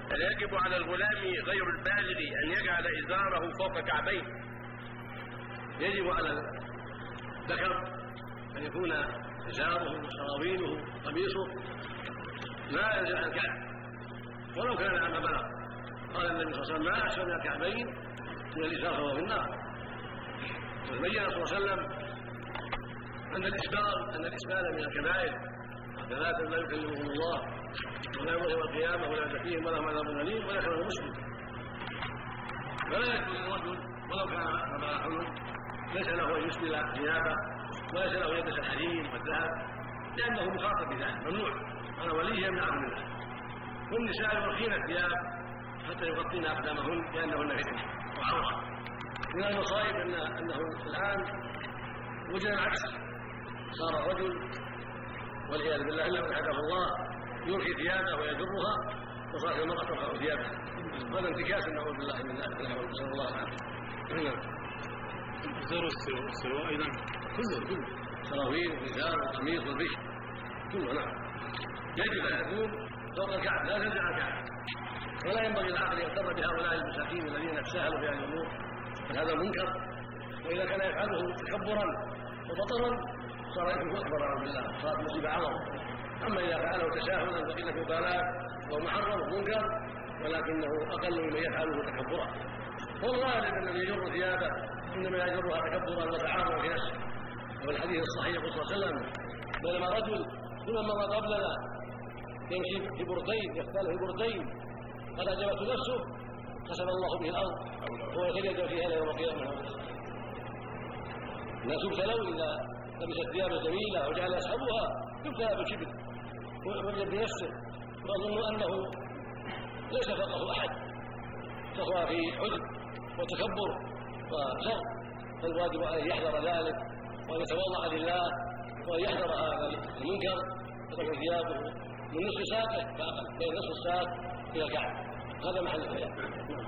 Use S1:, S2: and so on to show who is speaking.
S1: هل يجب على الغلام غير البالغ أن يجعل إزاره فوق كعبيه؟
S2: يجب على الذكر أن يكون إزاره وسراويله قميصه ما ينزل عن الكعب ولو كان عما بلغ. قال النبي صلى الله عليه وسلم: ما أسفل من الكعبين من الإزار فهو في النار. وبين صلى الله عليه وسلم أن الإسبال من الكبائر، ثلاثة لا يكلمهم الله ولا يوم القيامة ولا يزكيهم ولا هم عذاب أليم ولا كلام مسلم. فلا يكون للرجل ولو كان أبا حلم ليس له أن يسبل ثيابه وليس له أن يلبس الحرير والذهب لأنه مخاطب بذلك، ممنوع. أنا ولي يمنعه من ذلك. والنساء يرخين الثياب حتى يغطين أقدامهن لأنهن فتنة وعورة. من المصائب أنه الآن وجد العكس، صار الرجل والعياذ بالله إلا من هداه الله يرخي ثيابه ويجرها وصارت المرأة ترفع ثيابها. هذا انتكاس نعوذ بالله من ذلك، نسأل الله العافية.
S3: الإزار والسراء أيضا
S2: كله سراويل والإزار والقميص والبشر كله. نعم، يجب أن يكون فوق الكعب لا تنزع الكعب، ولا ينبغي العقل يغتر بهؤلاء المساكين الذين تساهلوا في هذه الأمور، هذا منكر. وإذا كان يفعله تكبرا وبطرا صار إثمه أكبر أعوذ بالله، صارت مصيبة أعظم. أما إذا فعله تساهلا وقلة مبالاة فهو محرم ومنكر، ولكنه أقل ممن يفعله تكبرا. والغالب الذي يجر ثيابه إنما يجرها تكبرا وتعاظما في نفسه. والحديث الصحيح يقول صلى الله عليه وسلم: بينما رجل كل مر قبلنا يمشي في بردين يختال في بردين قد أعجبته نفسه خسف الله به الأرض وهو يتجد فيها يوم القيامة. الناس يبتلون إذا لبست ثيابا جميلة وجعل يسحبها يبتلى بالكبر ويجد بنفسه ويظن أنه ليس فوقه أحد، فهو في عجب وتكبر وشر. فالواجب أن يحذر ذلك وأن يتواضع لله وأن يحذر هذا المنكر وتكون ثيابه من نصف ساقه فأقل، بين نصف الساق إلى الكعب، هذا محل الخلاف.